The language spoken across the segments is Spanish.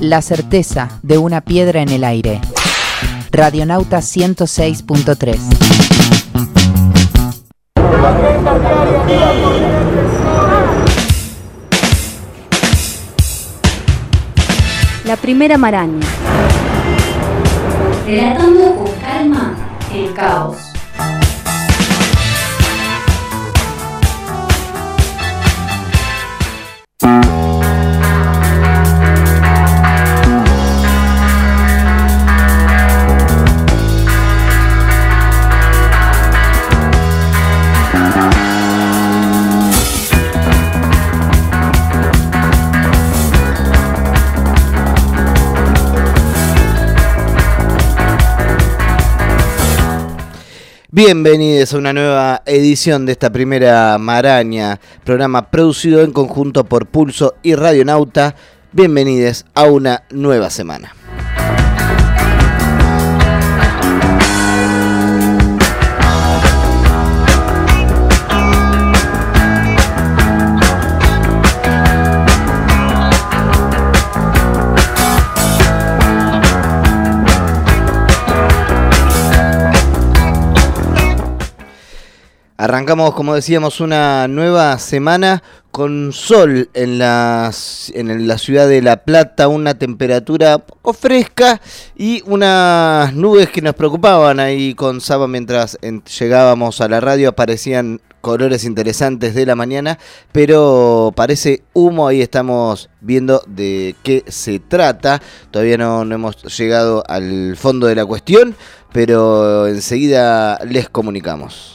la certeza de una piedra en el aire. Radionauta 106.3. La primera maraña. Relatando con calma el caos. Bienvenidos a una nueva edición de esta primera maraña, programa producido en conjunto por Pulso y Radionauta. Bienvenidos a una nueva semana. Arrancamos, como decíamos, una nueva semana con sol en la ciudad de La Plata, una temperatura poco fresca y unas nubes que nos preocupaban ahí con Saba mientras llegábamos a la radio. Aparecían colores interesantes de la mañana, pero parece humo. Ahí estamos viendo de qué se trata. Todavía no hemos llegado al fondo de la cuestión, pero enseguida les comunicamos.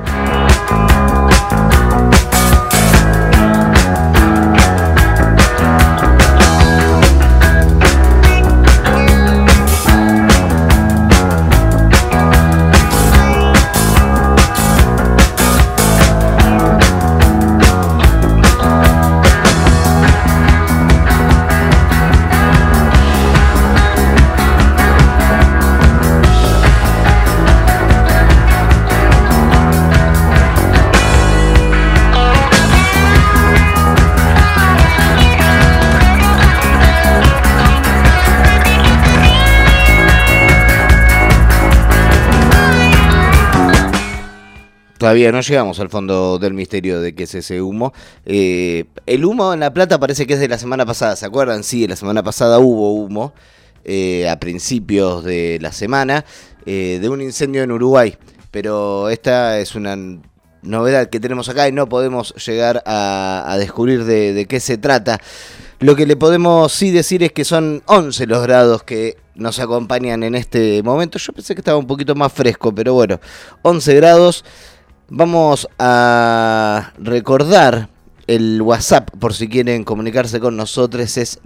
Todavía no llegamos al fondo del misterio de qué es ese humo. El humo en La Plata parece que es de la semana pasada, ¿se acuerdan? Sí, la semana pasada hubo humo a principios de la semana de un incendio en Uruguay. Pero esta es una novedad que tenemos acá y no podemos llegar a descubrir de qué se trata. Lo que le podemos sí decir es que son 11 los grados que nos acompañan en este momento. Yo pensé que estaba un poquito más fresco, pero bueno, 11 grados. Vamos a recordar el WhatsApp por si quieren comunicarse con nosotros, es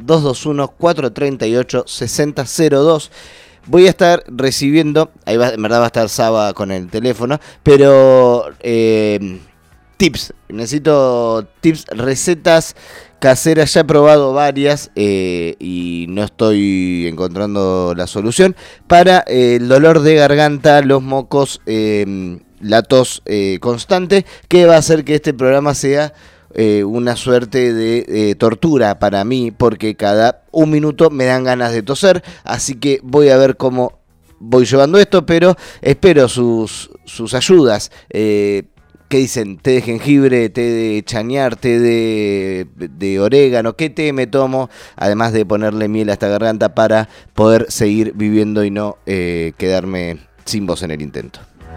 221-438-6002. Voy a estar recibiendo, en verdad va a estar Saba con el teléfono, pero tips, necesito tips, recetas caseras, ya he probado varias y no estoy encontrando la solución para el dolor de garganta, los mocos, la tos constante, que va a hacer que este programa sea una suerte de tortura para mí, porque cada un minuto me dan ganas de toser, así que voy a ver cómo voy llevando esto, pero espero sus ayudas. ¿Qué dicen? ¿Té de jengibre, té de chañar, té de orégano? ¿Qué té me tomo? Además de ponerle miel a esta garganta para poder seguir viviendo y no quedarme sin voz en el intento.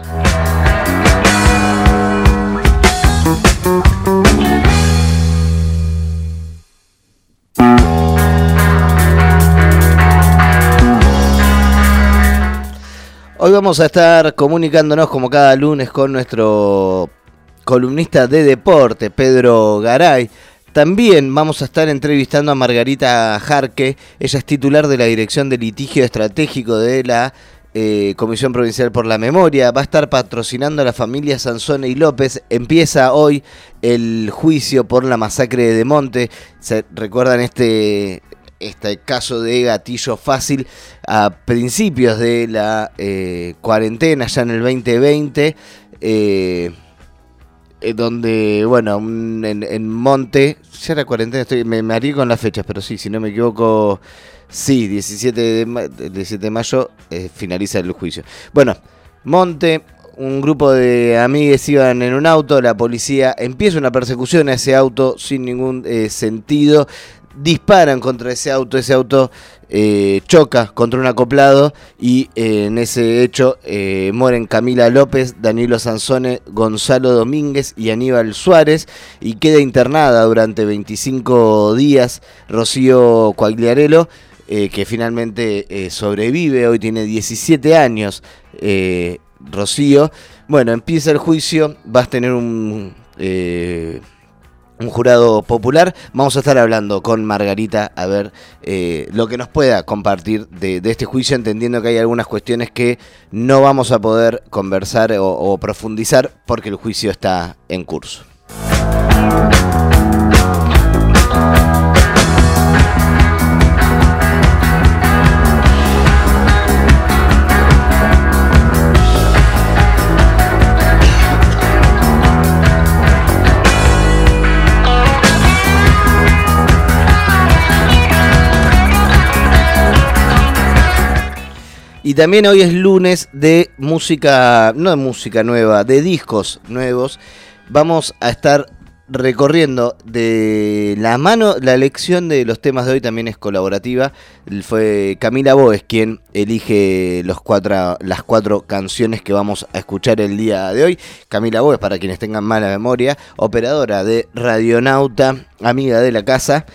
Hoy vamos a estar comunicándonos como cada lunes con nuestro columnista de deporte, Pedro Garay. También vamos a estar entrevistando a Margarita Jarque. Ella es titular de la Dirección de Litigio Estratégico de la Comisión Provincial por la Memoria. Va a estar patrocinando a la familia Sansone y López. Empieza hoy el juicio por la masacre de Monte. ¿Se recuerdan este caso de gatillo fácil a principios de la cuarentena, ya en el 2020? donde, bueno, en Monte, ya era cuarentena, me haría con las fechas, pero sí, si no me equivoco, sí, 17 de mayo finaliza el juicio. Bueno, Monte, un grupo de amigues iban en un auto, la policía empieza una persecución a ese auto sin ningún sentido, disparan contra ese auto choca contra un acoplado y en ese hecho mueren Camila López, Danilo Sansone, Gonzalo Domínguez y Aníbal Suárez, y queda internada durante 25 días Rocío Quagliarello, que finalmente sobrevive, hoy tiene 17 años Rocío. Bueno, empieza el juicio, vas a tener un jurado popular. Vamos a estar hablando con Margarita a ver lo que nos pueda compartir de este juicio, entendiendo que hay algunas cuestiones que no vamos a poder conversar o profundizar porque el juicio está en curso. Y también hoy es lunes de música, no de música nueva, de discos nuevos. Vamos a estar recorriendo de la mano, la elección de los temas de hoy también es colaborativa. Fue Camila Bóes quien elige las cuatro canciones que vamos a escuchar el día de hoy. Camila Bóes, para quienes tengan mala memoria, operadora de Radionauta, amiga de la casa.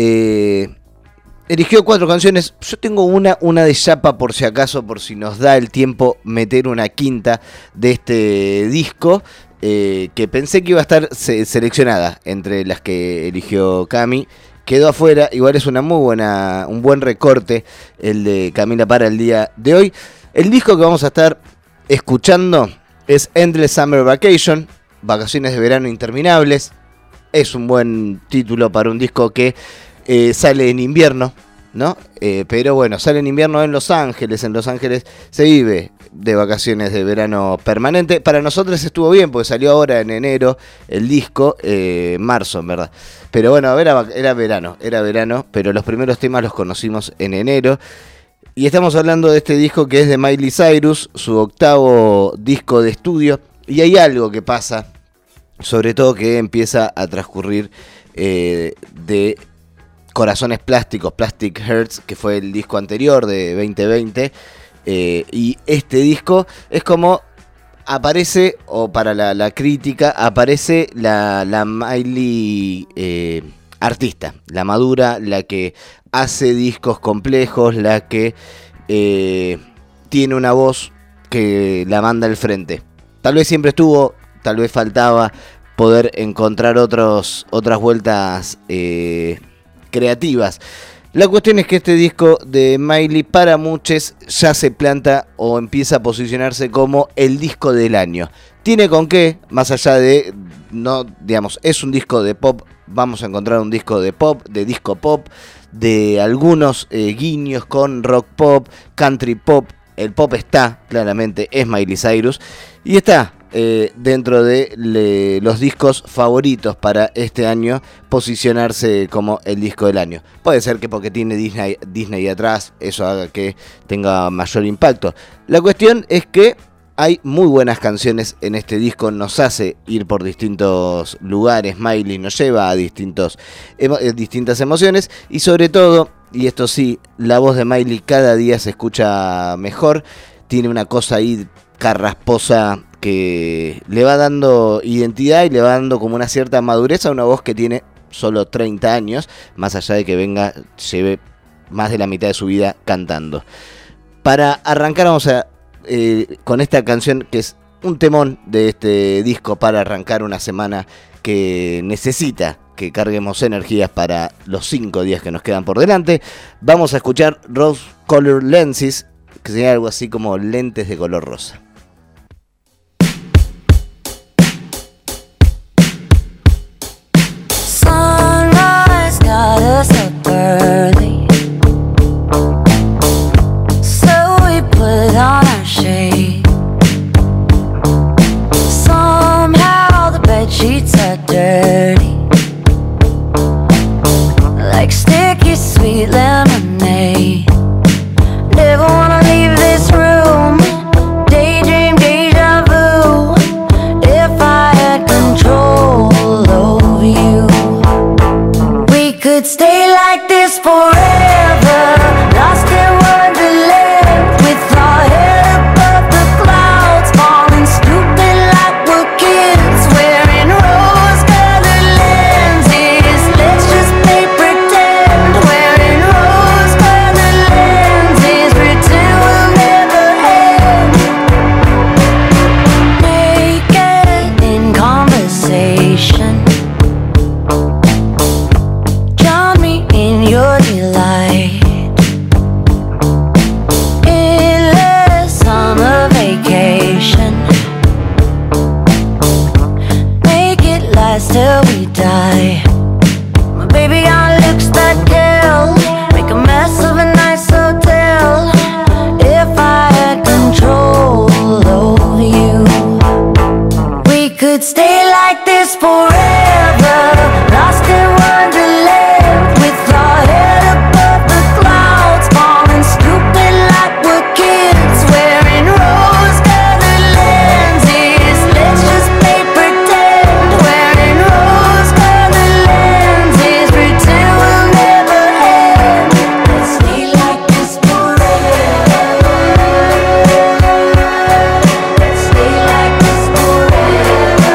Eligió 4 canciones. Yo tengo una de chapa por si acaso, por si nos da el tiempo meter una quinta de este disco, que pensé que iba a estar seleccionada entre las que eligió Cami. Quedó afuera, igual es un buen recorte el de Camila para el día de hoy. El disco que vamos a estar escuchando es Endless Summer Vacation, Vacaciones de Verano Interminables. Es un buen título para un disco que sale en invierno, ¿no? Pero bueno, sale en invierno en Los Ángeles. En Los Ángeles se vive de vacaciones de verano permanente. Para nosotros estuvo bien, porque salió ahora en enero el disco, marzo, en verdad. Pero bueno, era verano, pero los primeros temas los conocimos en enero. Y estamos hablando de este disco que es de Miley Cyrus, su 8º disco de estudio. Y hay algo que pasa, sobre todo que empieza a transcurrir de Corazones Plásticos, Plastic Hearts, que fue el disco anterior de 2020, y este disco es como aparece, o para la crítica, aparece la Miley artista, la madura, la que hace discos complejos, la que tiene una voz que la manda al frente. Tal vez siempre estuvo, tal vez faltaba poder encontrar otras vueltas creativas. La cuestión es que este disco de Miley para muchos ya se planta o empieza a posicionarse como el disco del año. Tiene con qué, más allá de, no, digamos, es un disco de pop, vamos a encontrar un disco de pop, de disco pop, de algunos guiños con rock pop, country pop. El pop está, claramente, es Miley Cyrus, y está dentro de los discos favoritos para este año, posicionarse como el disco del año. Puede ser que porque tiene Disney atrás, eso haga que tenga mayor impacto. La cuestión es que hay muy buenas canciones en este disco, nos hace ir por distintos lugares, Miley nos lleva a distintas emociones, y sobre todo, y esto sí, la voz de Miley cada día se escucha mejor, tiene una cosa ahí carrasposa que le va dando identidad y le va dando como una cierta madurez a una voz que tiene solo 30 años, más allá de que lleve más de la mitad de su vida cantando. Para arrancar vamos a con esta canción que es un temón de este disco para arrancar una semana que necesita que carguemos energías para los 5 días que nos quedan por delante. Vamos a escuchar Rose Color Lenses, que sería algo así como lentes de color rosa. Sunrise got us up early, so we put on our shade. Somehow the bed like sticky sweet lemonade. Never wanna leave this room. Daydream, deja vu. If I had control over you, we could stay like this forever, lost in wonderland, with our head above the clouds, falling stupid like we're kids, wearing rose-colored lenses. Let's just play pretend, wearing rose-colored lenses, pretend we'll never end. Naked in conversation, drown me in your delight. Endless summer vacation, make it last till we die. My baby got looks that kill, make a mess of a nice hotel. If I had control over you, we could stay like this forever, lost in wonderland, with our head above the clouds, falling stupid like we're kids, wearing rose-colored lenses. Let's just play pretend, wearing rose-colored lenses, pretend we'll never end. Let's stay like this forever. Let's stay like this forever.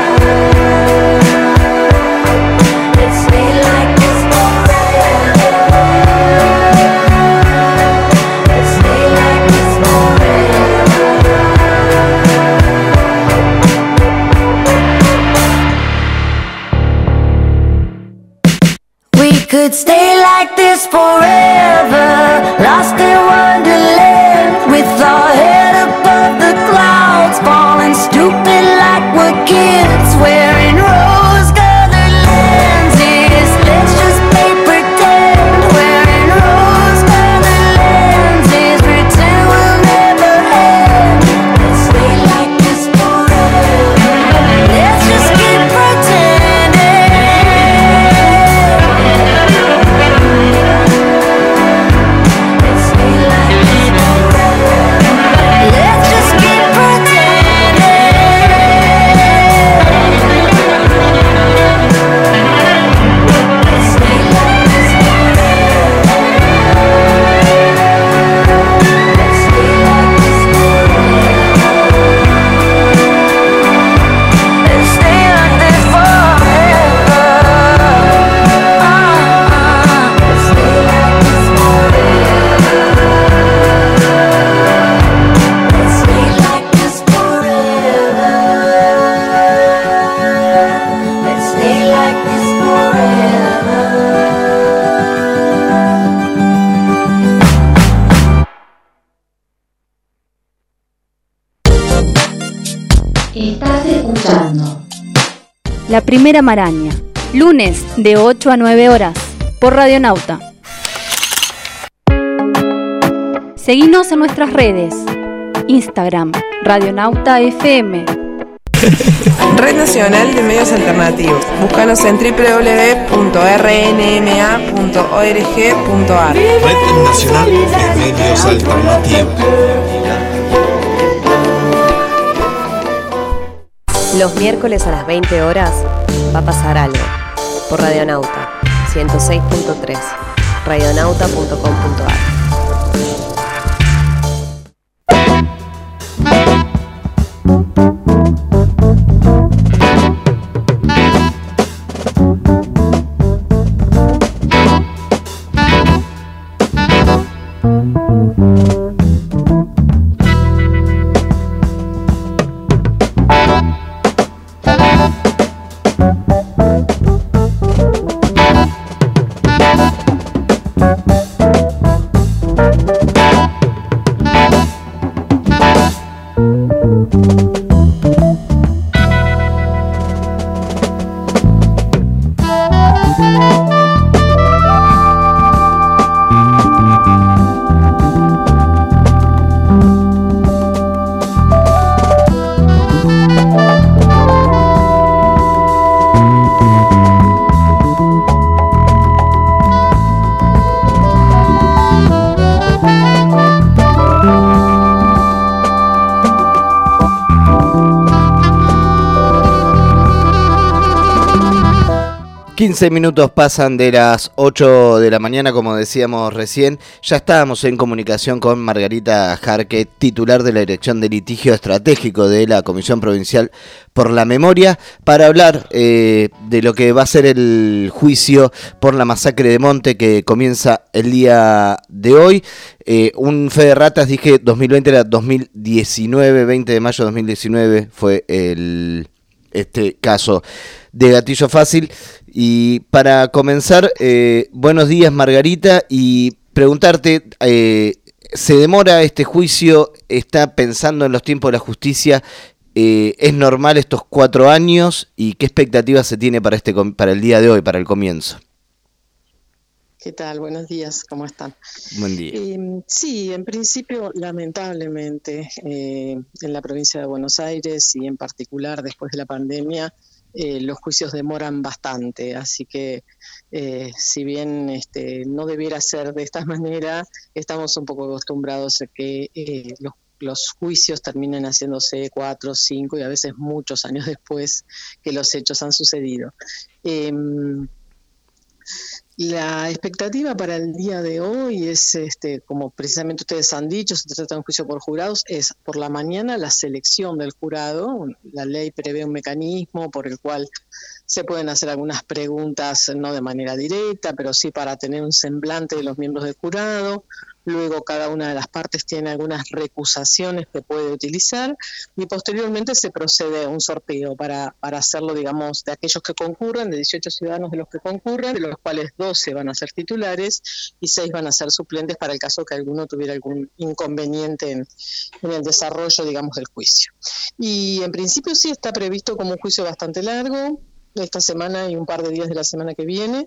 Let's stay like this forever. Let's stay like this forever. We could stay like this forever, lost in wonderland, with our head above the clouds, falling stupid like we're kids, wearing rose-colored lenses. Let's just play pretend, wearing rose-colored lenses, pretend we'll never end. Let's stay like this forever. Let's just keep pretending. Let's stay like this forever. Let's just keep pretending. Let's stay like this forever. Let's stay like this forever. Let's stay like this forever. Let's stay like this forever. Let's stay like this forever. Let's stay like this forever. Estás escuchando La Primera Maraña, lunes de 8 a 9 horas, por Radionauta. Seguinos en nuestras redes, Instagram, Radionauta FM. Red Nacional de Medios Alternativos. Búscanos en www.rnma.org.ar. Red Nacional de Medios Alternativos. Los miércoles a las 20 horas va a pasar algo por Radionauta 106.3, radionauta.com.ar. 15 minutos pasan de las 8 de la mañana, como decíamos recién. Ya estábamos en comunicación con Margarita Jarque, titular de la Dirección de Litigio Estratégico de la Comisión Provincial por la Memoria, para hablar de lo que va a ser el juicio por la masacre de Monte, que comienza el día de hoy. Un fe de ratas, dije 2020, era 2019, 20 de mayo de 2019 fue este caso de Gatillo Fácil. Y para comenzar, buenos días Margarita, y preguntarte, ¿se demora este juicio? ¿Está pensando en los tiempos de la justicia? ¿Es normal estos 4 años? ¿Y qué expectativas se tiene para el día de hoy, para el comienzo? ¿Qué tal? Buenos días, ¿cómo están? Buen día. Sí, en principio, lamentablemente, en la provincia de Buenos Aires y en particular después de la pandemia, los juicios demoran bastante, así que si bien no debiera ser de esta manera, estamos un poco acostumbrados a que los juicios terminen haciéndose 4, 5 y a veces muchos años después que los hechos han sucedido. La expectativa para el día de hoy es, como precisamente ustedes han dicho, se trata de un juicio por jurados, es por la mañana la selección del jurado. La ley prevé un mecanismo por el cual se pueden hacer algunas preguntas, no de manera directa, pero sí para tener un semblante de los miembros del jurado. Luego cada una de las partes tiene algunas recusaciones que puede utilizar y posteriormente se procede a un sorteo para hacerlo, digamos, de aquellos que concurren, de 18 ciudadanos de los que concurren, de los cuales 12 van a ser titulares y 6 van a ser suplentes para el caso que alguno tuviera algún inconveniente en el desarrollo, digamos, del juicio. Y en principio sí está previsto como un juicio bastante largo, esta semana y un par de días de la semana que viene.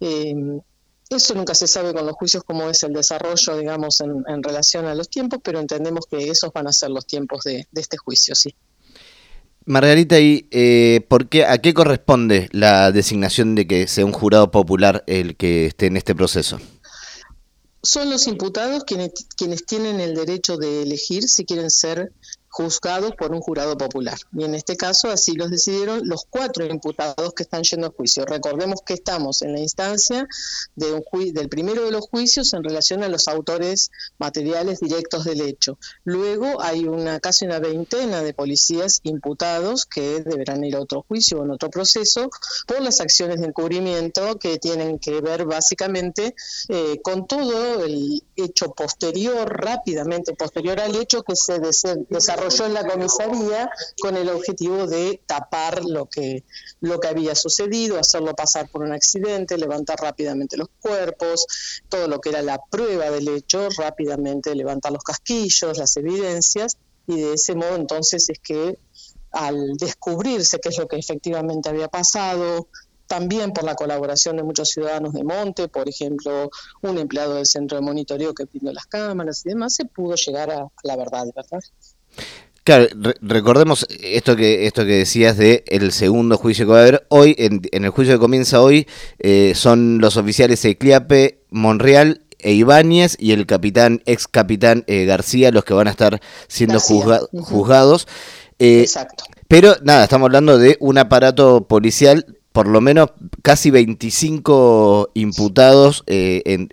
Eso nunca se sabe con los juicios cómo es el desarrollo, digamos, en relación a los tiempos, pero entendemos que esos van a ser los tiempos de este juicio, sí. Margarita, ¿y a qué corresponde la designación de que sea un jurado popular el que esté en este proceso? Son los imputados quienes tienen el derecho de elegir si quieren ser juzgados por un jurado popular. Y en este caso así los decidieron los 4 imputados que están yendo a juicio. Recordemos que estamos en la instancia del primero de los juicios en relación a los autores materiales directos del hecho. Luego hay casi una veintena de policías imputados que deberán ir a otro juicio o en otro proceso por las acciones de encubrimiento que tienen que ver básicamente con todo el hecho rápidamente posterior al hecho que se desarrolló en la comisaría con el objetivo de tapar lo que había sucedido, hacerlo pasar por un accidente, levantar rápidamente los cuerpos, todo lo que era la prueba del hecho, rápidamente levantar los casquillos, las evidencias, y de ese modo entonces es que al descubrirse qué es lo que efectivamente había pasado, también por la colaboración de muchos ciudadanos de Monte, por ejemplo, un empleado del centro de monitoreo que prendió las cámaras y demás, se pudo llegar a la verdad, ¿verdad? Claro, recordemos esto que decías de el segundo juicio que va a haber hoy, en el juicio que comienza hoy, son los oficiales Ecliape, Monreal e Ibáñez y el ex capitán García los que van a estar siendo juzgados. Exacto. Pero nada, estamos hablando de un aparato policial, por lo menos casi 25 imputados en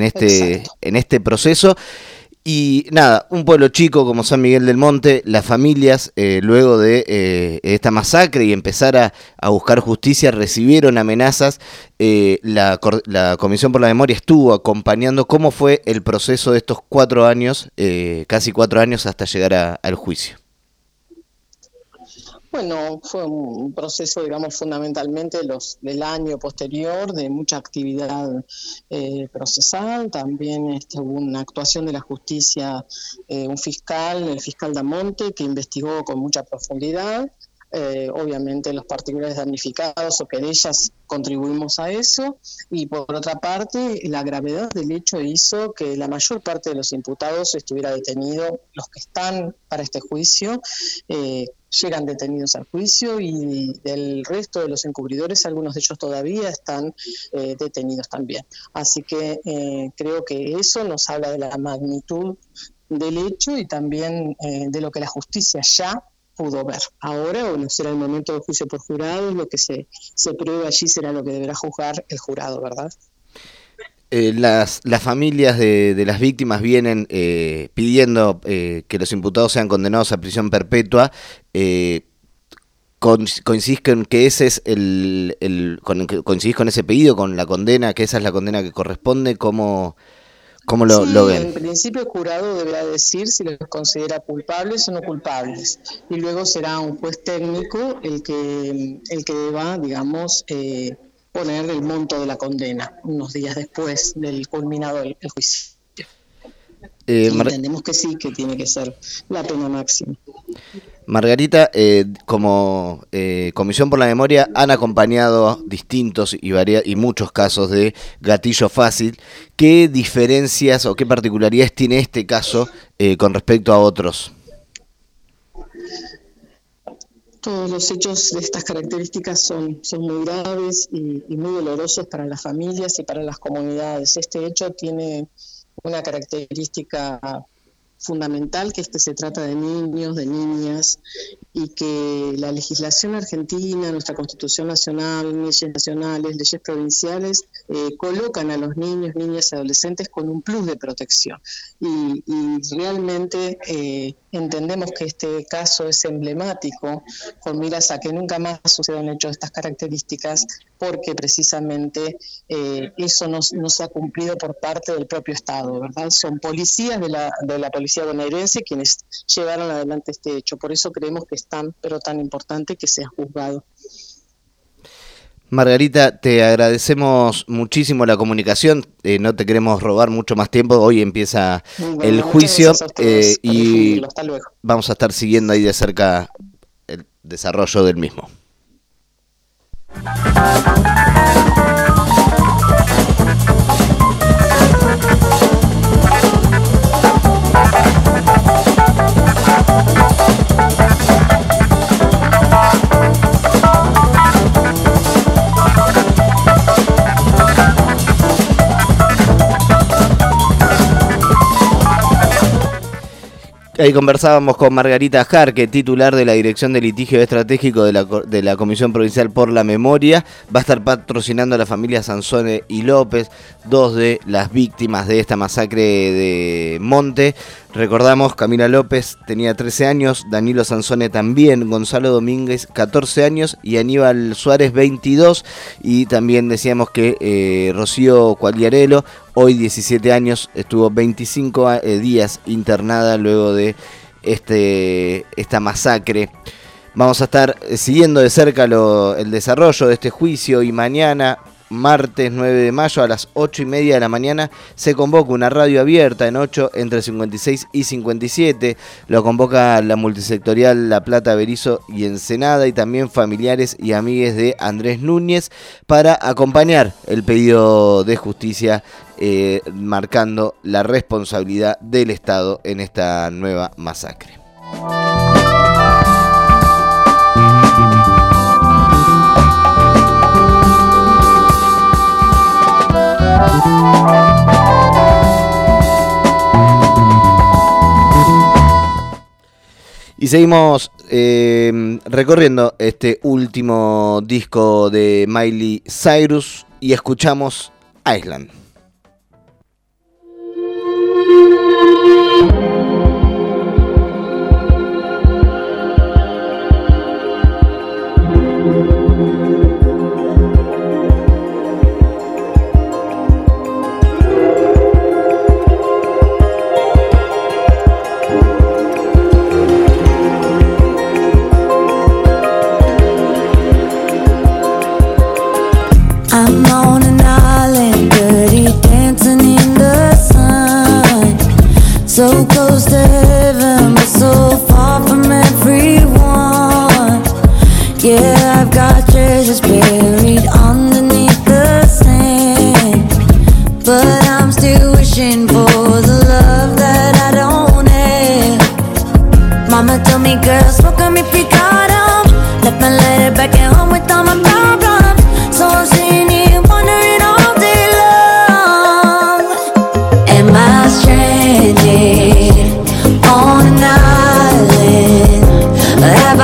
este proceso. Y nada, un pueblo chico como San Miguel del Monte, las familias, luego de esta masacre y empezar a buscar justicia, recibieron amenazas. La Comisión por la Memoria estuvo acompañando. ¿Cómo fue el proceso de estos 4 años, casi 4 años, hasta llegar al juicio? Bueno, fue un proceso, digamos, fundamentalmente del año posterior, de mucha actividad procesal. También hubo una actuación de la justicia, el fiscal Damonte, que investigó con mucha profundidad. Obviamente los particulares damnificados o querellas contribuimos a eso, y por otra parte la gravedad del hecho hizo que la mayor parte de los imputados estuviera detenido. Los que están para este juicio llegan detenidos al juicio, y del resto de los encubridores, algunos de ellos todavía están detenidos también. Así que creo que eso nos habla de la magnitud del hecho y también de lo que la justicia ya pudo ver. Ahora, bueno, será el momento del juicio por jurados, lo que se pruebe allí será lo que deberá juzgar el jurado, ¿verdad? Las familias de las víctimas vienen pidiendo que los imputados sean condenados a prisión perpetua. ¿Coincidís con que ese es coincidís con ese pedido, con la condena, que esa es la condena que corresponde? ¿Cómo lo ven? En principio el jurado deberá decir si los considera culpables o no culpables, y luego será un juez técnico el que deba, digamos, poner el monto de la condena unos días después del culminado el juicio. Entendemos que sí, que tiene que ser la pena máxima. Margarita, como Comisión por la Memoria han acompañado distintos y muchos casos de gatillo fácil. ¿Qué diferencias o qué particularidades tiene este caso con respecto a otros? Todos los hechos de estas características son muy graves y muy dolorosos para las familias y para las comunidades. Este hecho tiene una característica fundamental, que es que se trata de niños, de niñas, y que la legislación argentina, nuestra Constitución Nacional, leyes nacionales, leyes provinciales, colocan a los niños, niñas y adolescentes con un plus de protección. Y realmente entendemos que este caso es emblemático, con miras a que nunca más suceda un hecho de estas características, porque precisamente eso no se ha cumplido por parte del propio Estado, ¿verdad? Son policías de la policía bonaerense quienes llevaron adelante este hecho. Por eso creemos que es tan importante que sea juzgado. Margarita, te agradecemos muchísimo la comunicación, no te queremos robar mucho más tiempo, hoy empieza el juicio y hasta luego. Vamos a estar siguiendo ahí de cerca el desarrollo del mismo. Ahí conversábamos con Margarita Jarque, titular de la Dirección de Litigio Estratégico de la Comisión Provincial por la Memoria. Va a estar patrocinando a la familia Sansone y López, dos de las víctimas de esta masacre de Monte. Recordamos, Camila López tenía 13 años, Danilo Sansone también, Gonzalo Domínguez 14 años y Aníbal Suárez 22. Y también decíamos que Rocío Quagliarello, hoy 17 años, estuvo 25 días internada luego de esta masacre. Vamos a estar siguiendo de cerca el desarrollo de este juicio y mañana, martes 9 de mayo a las 8:30 de la mañana, se convoca una radio abierta en 8 entre 56 y 57. Lo convoca la multisectorial La Plata, Berizo y Ensenada, y también familiares y amigues de Andrés Núñez, para acompañar el pedido de justicia, marcando la responsabilidad del Estado en esta nueva masacre. Y seguimos recorriendo este último disco de Miley Cyrus y escuchamos Island. I'm on an island, dirty dancing in the sun. So close to heaven, but so far from everyone. Yeah, I've got treasures buried underneath the sand, but I'm still wishing for the love that I don't have. Mama told me, girl, smoke on me if you got 'em. Left my letter back at home with all my problems. So I'm sitting here wondering all day long, am I stranded on an island?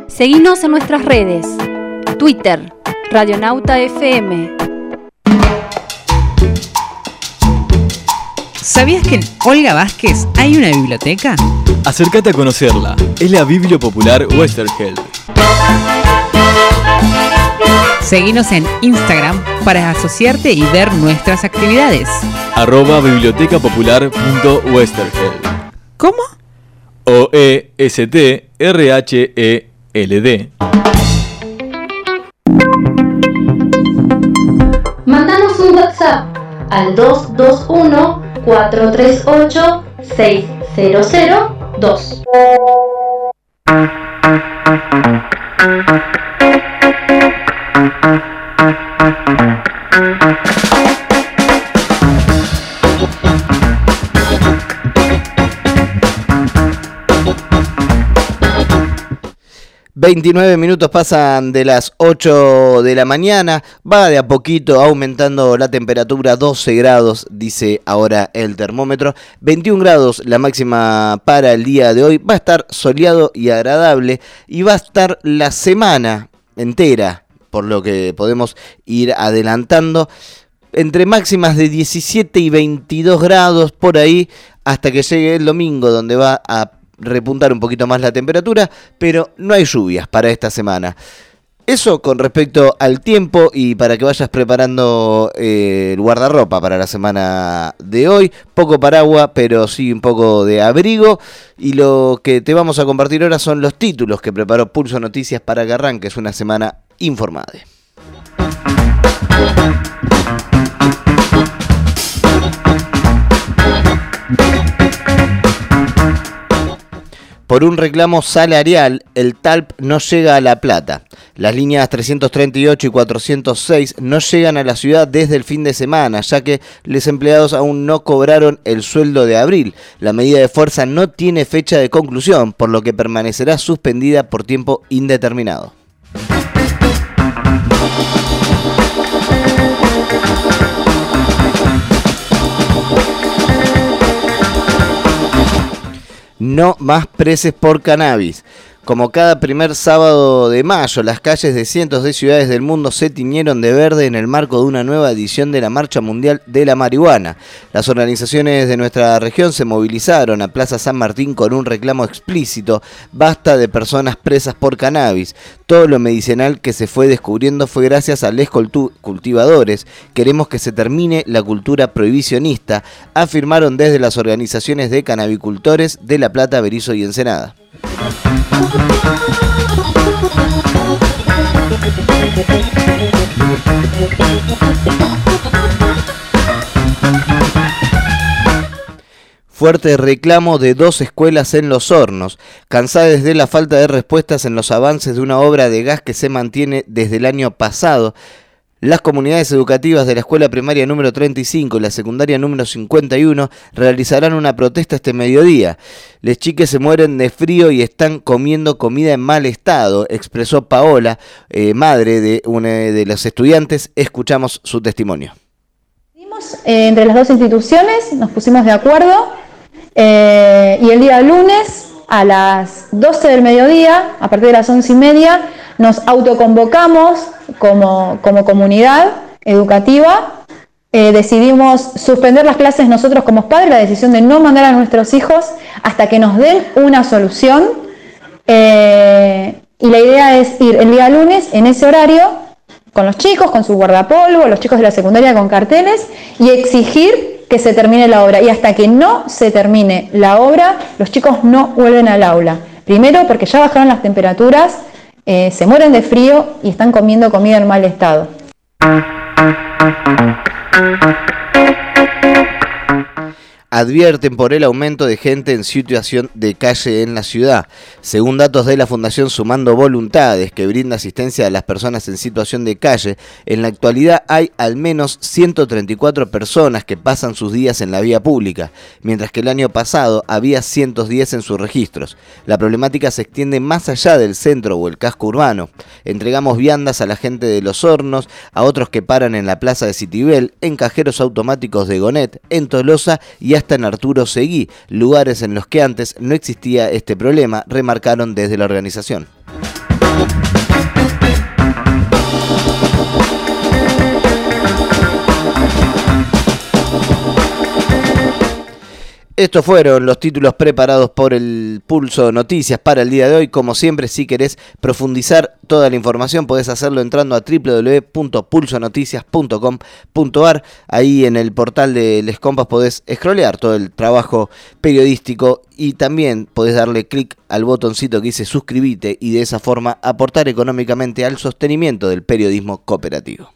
Seguinos en nuestras redes. Twitter, Radionauta FM. ¿Sabías que en Olga Vázquez hay una biblioteca? Acércate a conocerla. Es la Biblio Popular Westerheld. Seguinos en Instagram para asociarte y ver nuestras actividades. @bibliotecapopular.westerheld. ¿Cómo? OESTRHELD. Mándanos un WhatsApp al 221-438-6002. ...29 minutos pasan de las 8 de la mañana... ...va de a poquito aumentando la temperatura... ...12 grados, dice ahora el termómetro... ...21 grados la máxima para el día de hoy... ...va a estar soleado y agradable... ...y va a estar la semana entera... ...por lo que podemos ir adelantando... ...entre máximas de 17 y 22 grados por ahí... ...hasta que llegue el domingo, donde va a repuntar un poquito más la temperatura, pero no hay lluvias para esta semana. Eso con respecto al tiempo, y para que vayas preparando el guardarropa para la semana de hoy. Poco paraguas, pero sí un poco de abrigo. Y lo que te vamos a compartir ahora son los títulos que preparó Pulso Noticias para que arranques una semana informada. Por un reclamo salarial, el TALP no llega a La Plata. Las líneas 338 y 406 no llegan a la ciudad desde el fin de semana, ya que los empleados aún no cobraron el sueldo de abril. La medida de fuerza no tiene fecha de conclusión, por lo que permanecerá suspendida por tiempo indeterminado. No más preces por cannabis. Como cada primer sábado de mayo, las calles de cientos de ciudades del mundo se tiñeron de verde en el marco de una nueva edición de la Marcha Mundial de la Marihuana. Las organizaciones de nuestra región se movilizaron a Plaza San Martín con un reclamo explícito: basta de personas presas por cannabis. Todo lo medicinal que se fue descubriendo fue gracias a les cultivadores. Queremos que se termine la cultura prohibicionista, afirmaron desde las organizaciones de cannabicultores de La Plata, Berisso y Ensenada. Fuerte reclamo de 2 escuelas en Los Hornos, cansadas de la falta de respuestas en los avances de una obra de gas que se mantiene desde el año pasado. Las comunidades educativas de la escuela primaria número 35 y la secundaria número 51 realizarán una protesta este mediodía. Les chiques se mueren de frío y están comiendo comida en mal estado, expresó Paola, madre de una de los estudiantes. Escuchamos su testimonio. Entre las dos instituciones nos pusimos de acuerdo y el día lunes a las 12 del mediodía, a partir de las 11:30, nos autoconvocamos como comunidad educativa. Decidimos suspender las clases nosotros como padres, la decisión de no mandar a nuestros hijos hasta que nos den una solución. Y la idea es ir el día lunes en ese horario con los chicos, con su guardapolvo, los chicos de la secundaria con carteles, y exigir que se termine la obra. Y hasta que no se termine la obra, los chicos no vuelven al aula. Primero porque ya bajaron las temperaturas, se mueren de frío y están comiendo comida en mal estado. Advierten por el aumento de gente en situación de calle en la ciudad. Según datos de la Fundación Sumando Voluntades, que brinda asistencia a las personas en situación de calle, en la actualidad hay al menos 134 personas que pasan sus días en la vía pública, mientras que el año pasado había 110 en sus registros. La problemática se extiende más allá del centro o el casco urbano. Entregamos viandas a la gente de Los Hornos, a otros que paran en la plaza de Citibel, en cajeros automáticos de Gonet, en Tolosa y hasta en Arturo Seguí, lugares en los que antes no existía este problema, remarcaron desde la organización. Estos fueron los títulos preparados por el Pulso Noticias para el día de hoy. Como siempre, si querés profundizar toda la información, podés hacerlo entrando a www.pulsonoticias.com.ar. Ahí en el portal de Les Compas podés scrollear todo el trabajo periodístico y también podés darle clic al botoncito que dice suscribite y de esa forma aportar económicamente al sostenimiento del periodismo cooperativo.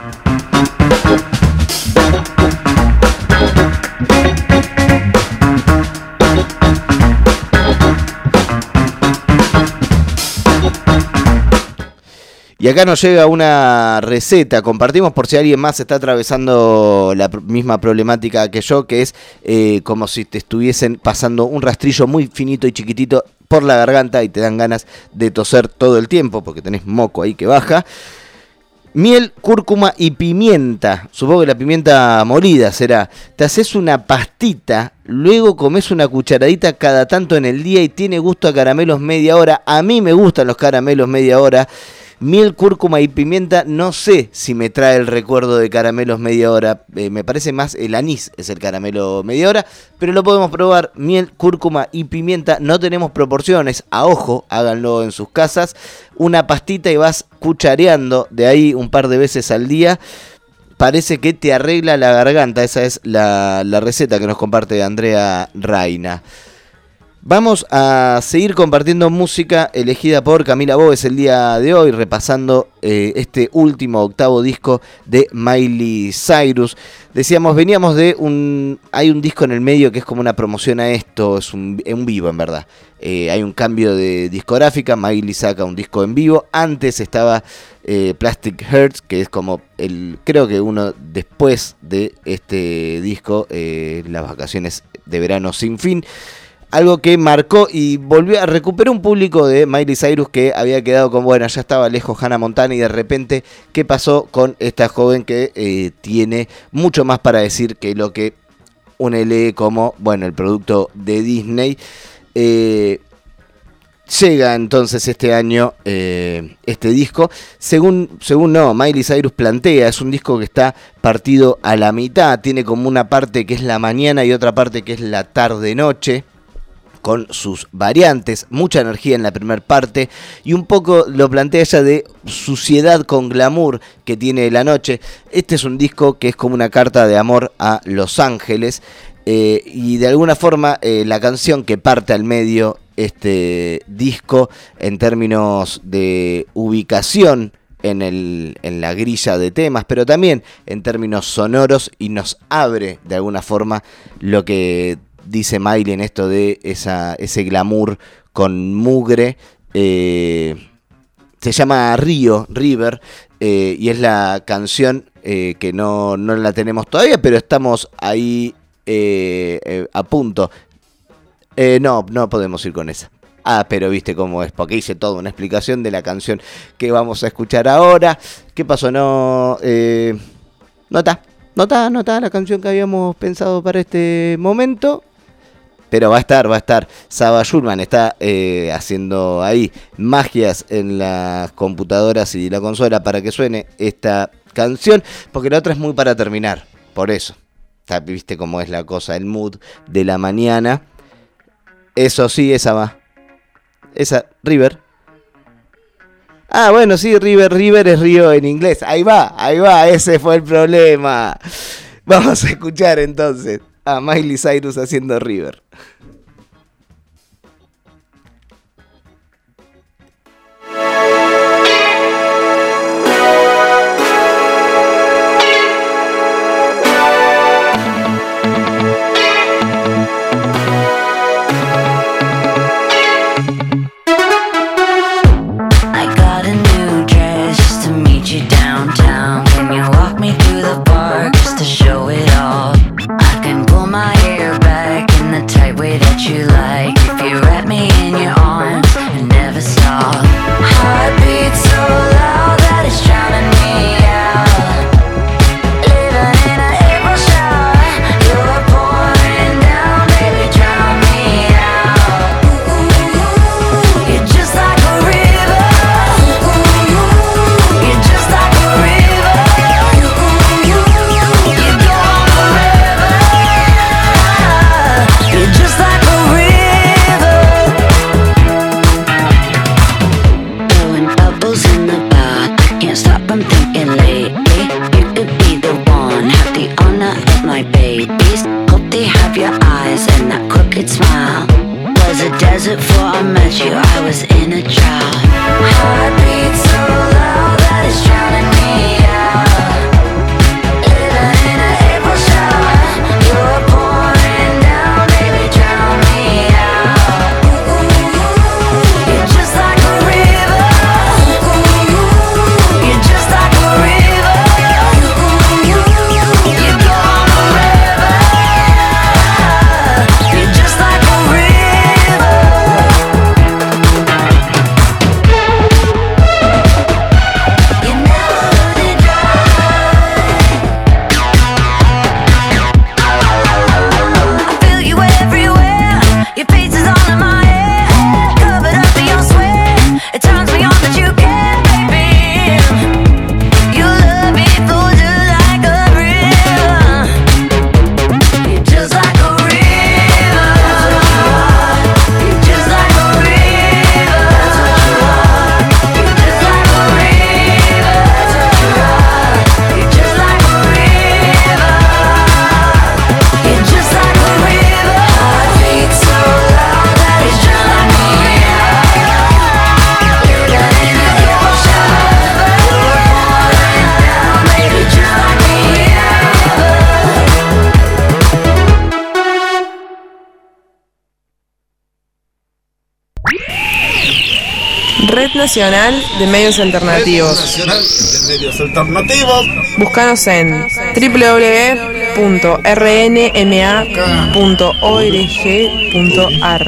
Y acá nos llega una receta, compartimos por si alguien más está atravesando la misma problemática que yo, que es como si te estuviesen pasando un rastrillo muy finito y chiquitito por la garganta y te dan ganas de toser todo el tiempo porque tenés moco ahí que baja. Miel, cúrcuma y pimienta, supongo que la pimienta molida será. Te haces una pastita, luego comes una cucharadita cada tanto en el día y tiene gusto a caramelos media hora. A mí me gustan los caramelos media hora. Miel, cúrcuma y pimienta, no sé si me trae el recuerdo de caramelos media hora. Me parece más el anís es el caramelo media hora, pero lo podemos probar. Miel, cúrcuma y pimienta, no tenemos proporciones, a ojo, háganlo en sus casas. Una pastita y vas cuchareando de ahí un par de veces al día. Parece que te arregla la garganta, esa es la receta que nos comparte Andrea Reina. Vamos a seguir compartiendo música elegida por Camila Bóes el día de hoy, repasando este último octavo disco de Miley Cyrus. Decíamos, veníamos de hay un disco en el medio que es como una promoción a esto, es un vivo en verdad. Hay un cambio de discográfica, Miley saca un disco en vivo. Antes estaba Plastic Hearts, que es como creo que uno después de este disco, las vacaciones de verano sin fin. Algo que marcó y volvió a recuperar un público de Miley Cyrus que había quedado con, bueno, ya estaba lejos Hannah Montana y de repente, ¿qué pasó con esta joven que tiene mucho más para decir que lo que uno lee como, bueno, el producto de Disney? Llega entonces este año este disco, según Miley Cyrus plantea, es un disco que está partido a la mitad, tiene como una parte que es la mañana y otra parte que es la tarde-noche, con sus variantes, mucha energía en la primera parte y un poco lo plantea ella de suciedad con glamour que tiene la noche. Este es un disco que es como una carta de amor a Los Ángeles y de alguna forma la canción que parte al medio este disco en términos de ubicación en la grilla de temas, pero también en términos sonoros y nos abre de alguna forma lo que dice Miley en esto de ese glamour con mugre. Se llama River, y es la canción que no la tenemos todavía, pero estamos ahí a punto. No podemos ir con esa. Pero viste cómo es, porque hice toda una explicación de la canción que vamos a escuchar ahora. ¿Qué pasó? No está la canción que habíamos pensado para este momento. Pero va a estar. Saba Schulman está haciendo ahí magias en las computadoras y la consola para que suene esta canción, porque la otra es muy para terminar, por eso. Viste cómo es la cosa, el mood de la mañana. Eso sí, esa va. Esa, River. Bueno, sí, River es río en inglés. Ahí va, ese fue el problema. Vamos a escuchar entonces a Miley Cyrus haciendo River. Show it all. I can pull my hair back in the tight way that Red Nacional de Medios Alternativos. Nacional de Medios Alternativos. Búscanos en www.rnma.org.ar.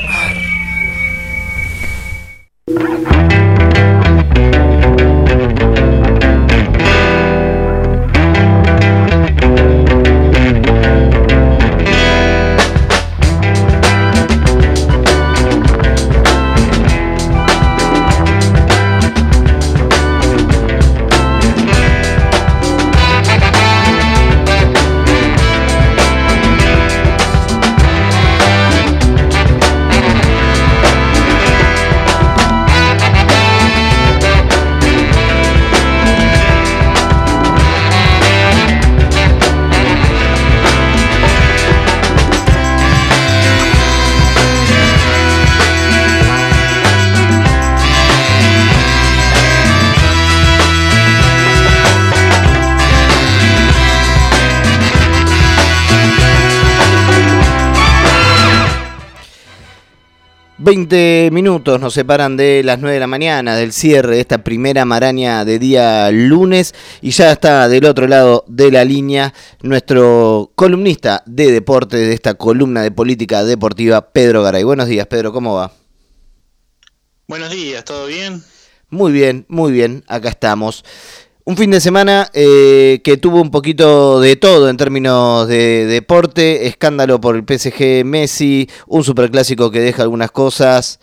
...20 minutos nos separan de las 9 de la mañana, del cierre de esta primera maraña de día lunes, y ya está del otro lado de la línea nuestro columnista de deporte de esta columna de política deportiva, Pedro Garay. Buenos días, Pedro, ¿cómo va? Buenos días, ¿todo bien? Muy bien, acá estamos. Un fin de semana que tuvo un poquito de todo en términos de deporte, escándalo por el PSG Messi, un superclásico que deja algunas cosas,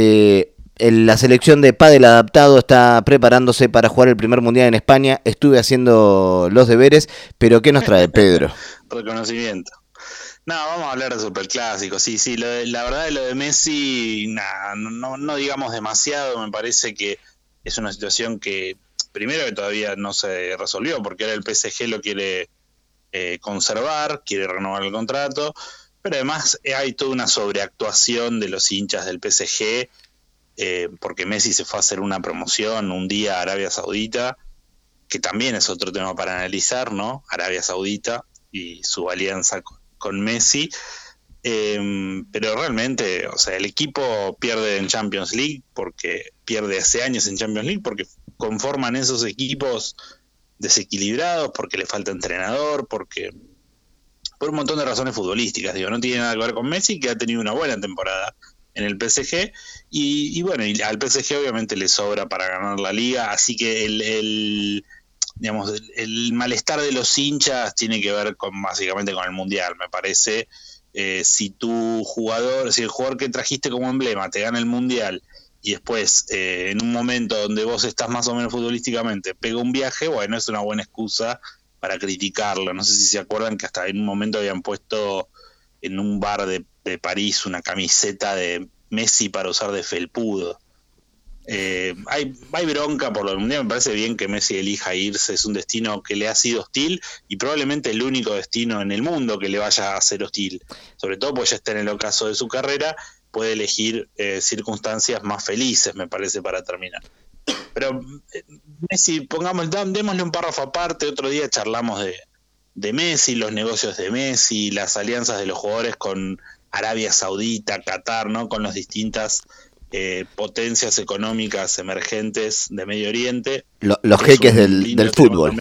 la selección de pádel adaptado está preparándose para jugar el primer mundial en España, estuve haciendo los deberes, pero ¿qué nos trae Pedro? Reconocimiento. No, vamos a hablar de superclásico, sí, la verdad de lo de Messi, no digamos demasiado, me parece que es una situación que primero que todavía no se resolvió, porque ahora el PSG lo quiere conservar, quiere renovar el contrato, pero además hay toda una sobreactuación de los hinchas del PSG, porque Messi se fue a hacer una promoción un día a Arabia Saudita, que también es otro tema para analizar, ¿no? Arabia Saudita y su alianza con Messi, pero realmente, o sea, el equipo pierde en Champions League, porque pierde hace años en Champions League, porque conforman esos equipos desequilibrados, porque le falta entrenador, por un montón de razones futbolísticas, no tiene nada que ver con Messi, que ha tenido una buena temporada en el PSG, y bueno, y al PSG obviamente le sobra para ganar la liga, así que el malestar de los hinchas tiene que ver básicamente con el Mundial, me parece. Si el jugador que trajiste como emblema te gana el Mundial y después en un momento donde vos estás más o menos futbolísticamente pega un viaje, bueno, es una buena excusa para criticarlo. No sé si se acuerdan que hasta en un momento habían puesto en un bar de París una camiseta de Messi para usar de felpudo. Hay bronca por lo mundial. Me parece bien que Messi elija irse, es un destino que le ha sido hostil y probablemente el único destino en el mundo que le vaya a ser hostil, sobre todo porque ya está en el ocaso de su carrera, puede elegir circunstancias más felices, me parece, para terminar. Pero Messi, démosle un párrafo aparte. Otro día charlamos de Messi, los negocios de Messi, las alianzas de los jugadores con Arabia Saudita, Qatar, ¿no? Con las distintas potencias económicas emergentes de Medio Oriente. Los jeques del fútbol.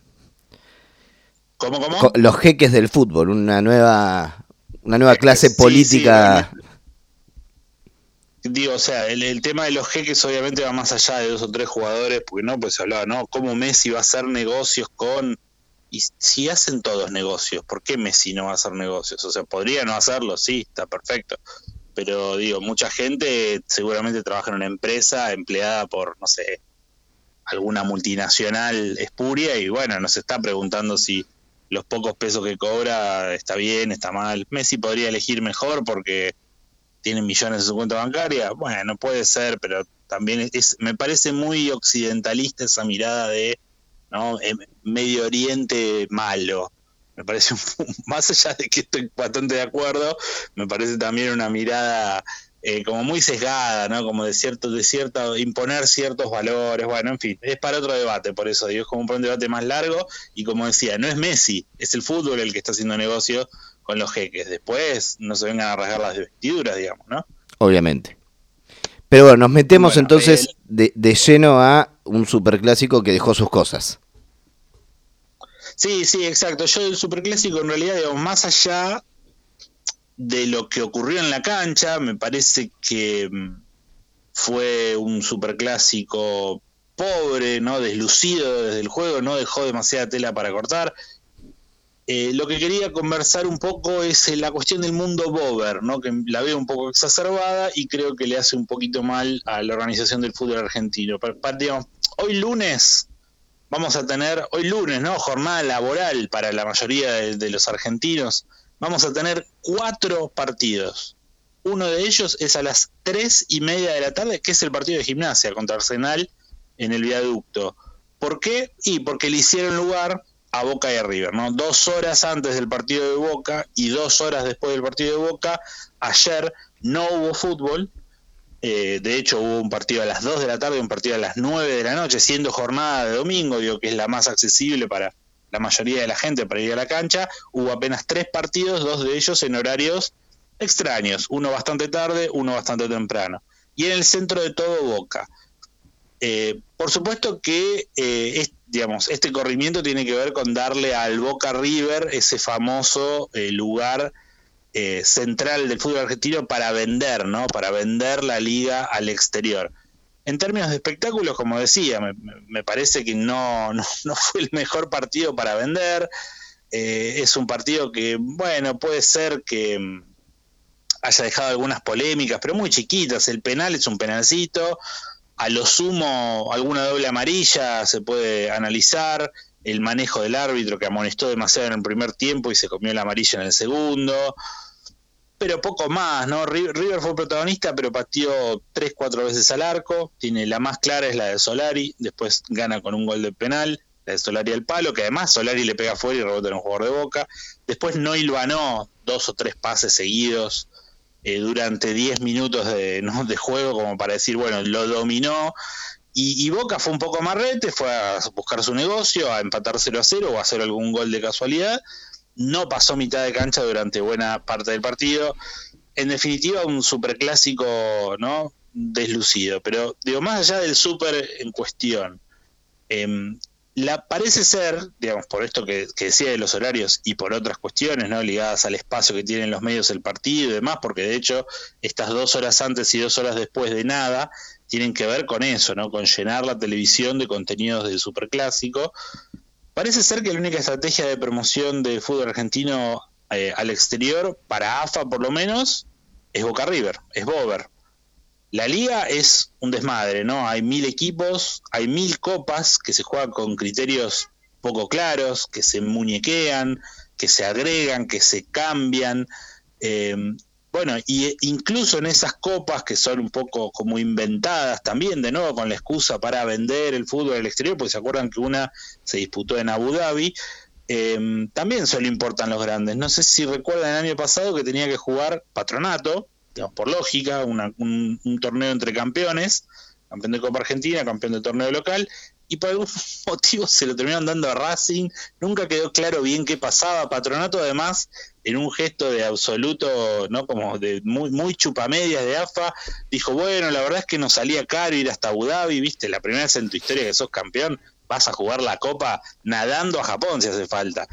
¿Cómo? Los jeques del fútbol, una nueva clase política. Sí, digo, o sea, el tema de los jeques obviamente va más allá de 2 o 3 jugadores, porque pues se hablaba, ¿no? ¿Cómo Messi va a hacer negocios con...? Y si hacen todos negocios, ¿por qué Messi no va a hacer negocios? O sea, podría no hacerlo, sí, está perfecto. Pero digo, mucha gente seguramente trabaja en una empresa empleada por, no sé, alguna multinacional espuria y bueno, nos está preguntando si los pocos pesos que cobra está bien, está mal. Messi podría elegir mejor porque tiene millones en su cuenta bancaria. Bueno, puede ser, pero también me parece muy occidentalista esa mirada de, ¿no? Medio Oriente malo. Me parece, más allá de que estoy bastante de acuerdo, me parece también una mirada como muy sesgada, ¿no? Como de imponer ciertos valores. Bueno, en fin, es para otro debate, por eso digo, es como un debate más largo y como decía, no es Messi, es el fútbol el que está haciendo negocio con los jeques. Después no se vengan a rasgar las vestiduras, digamos, ¿no? Obviamente. Pero bueno, nos metemos entonces de lleno a un superclásico que dejó sus cosas. Sí, exacto. Yo del superclásico, en realidad, digamos, más allá de lo que ocurrió en la cancha, me parece que fue un superclásico pobre, ¿no? Deslucido desde el juego, no dejó demasiada tela para cortar. Lo que quería conversar un poco es la cuestión del mundo Bober, ¿no? Que la veo un poco exacerbada y creo que le hace un poquito mal a la organización del fútbol argentino. Digamos, hoy lunes, ¿no? Jornada laboral para la mayoría de los argentinos. Vamos a tener 4 partidos. Uno de ellos es a las 3:30 de la tarde, que es el partido de Gimnasia contra Arsenal en el Viaducto. ¿Por qué? Porque le hicieron lugar a Boca y a River, ¿no? 2 horas antes del partido de Boca y 2 horas después del partido de Boca. Ayer no hubo fútbol. De hecho, hubo un partido a las 2 de la tarde y un partido a las 9 de la noche, siendo jornada de domingo, digo que es la más accesible para la mayoría de la gente para ir a la cancha. Hubo apenas 3 partidos, 2 de ellos en horarios extraños, uno bastante tarde, uno bastante temprano. Y en el centro de todo, Boca. Por supuesto que este corrimiento tiene que ver con darle al Boca River ese famoso lugar central del fútbol argentino para vender, ¿no? Para vender la liga al exterior. En términos de espectáculos, como decía, me parece que no fue el mejor partido para vender. Es un partido que, bueno, puede ser que haya dejado algunas polémicas, pero muy chiquitas. El penal es un penalcito, a lo sumo alguna doble amarilla se puede analizar, el manejo del árbitro que amonestó demasiado en el primer tiempo y se comió la amarilla en el segundo, pero poco más, ¿no? River fue protagonista, pero pateó 3-4 veces al arco. Tiene la más clara es la de Solari, después gana con un gol de penal, la de Solari al palo, que además Solari le pega afuera y rebota en un jugador de Boca. Después no hilvanó 2 o 3 pases seguidos durante 10 minutos de juego, como para decir, bueno, lo dominó. Y Boca fue un poco marrete, fue a buscar su negocio, a empatar 0-0 o a hacer algún gol de casualidad. No pasó mitad de cancha durante buena parte del partido. En definitiva, un superclásico, ¿no? Deslucido. Pero, digo, más allá del super en cuestión, parece ser, digamos, por esto que decía de los horarios y por otras cuestiones, ¿no? Ligadas al espacio que tienen los medios el partido y demás, porque de hecho estas 2 horas antes y 2 horas después de nada tienen que ver con eso, ¿no? Con llenar la televisión de contenidos del superclásico. Parece ser que la única estrategia de promoción del fútbol argentino al exterior, para AFA por lo menos, es Boca River, es Bober. La liga es un desmadre, ¿no? Hay 1000 equipos, hay 1000 copas que se juegan con criterios poco claros, que se muñequean, que se agregan, que se cambian. Bueno, y incluso en esas copas que son un poco como inventadas también, de nuevo con la excusa para vender el fútbol al exterior, porque se acuerdan que una se disputó en Abu Dhabi, también solo importan los grandes. No sé si recuerdan el año pasado que tenía que jugar Patronato, digamos, por lógica, un torneo entre campeones, campeón de Copa Argentina, campeón de torneo local, y por algún motivo se lo terminaron dando a Racing. Nunca quedó claro bien qué pasaba. Patronato, además, en un gesto de absoluto, ¿no? Como de muy chupamedias de AFA, dijo, bueno, la verdad es que nos salía caro ir hasta Abu Dhabi, viste, la primera vez en tu historia que sos campeón, vas a jugar la Copa nadando a Japón si hace falta.